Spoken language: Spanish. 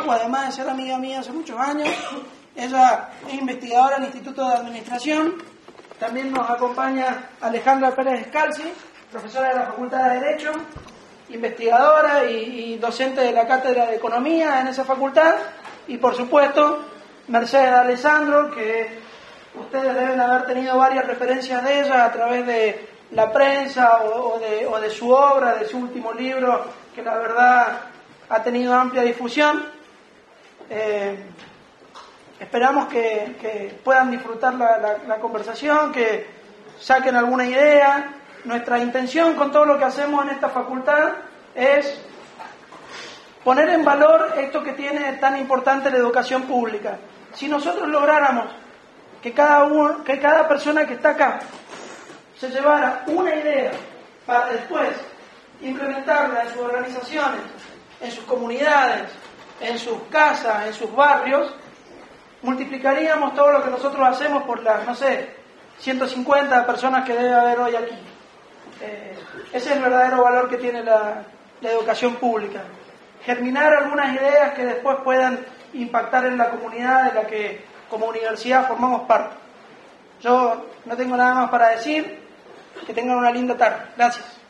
Facu, además de ser amiga mía hace muchos años. Ella es investigadora en el Instituto de Administración. También nos acompaña Alejandra Pérez Descalzi, profesora de la Facultad de Derecho, investigadora y docente de la Cátedra de Economía en esa facultad. Y por supuesto, Mercedes Alessandro, que ustedes deben haber tenido varias referencias de ella a través de la prensa o de su obra, de su último libro, que la verdad ha tenido amplia difusión. Esperamos que puedan disfrutar la conversación, que saquen alguna idea. Nuestra intención con todo lo que hacemos en esta facultad es poner en valor esto que tiene tan importante la educación pública. Si nosotros lográramos que cada persona que está acá se llevara una idea para después implementarla en sus organizaciones, en sus comunidades, en sus casas, en sus barrios, multiplicaríamos todo lo que nosotros hacemos por las, 150 personas que debe haber hoy aquí. Ese es el verdadero valor que tiene la educación pública. Germinar algunas ideas que después puedan impactar en la comunidad de la que como universidad formamos parte. Yo no tengo nada más para decir. Que tengan una linda tarde. Gracias.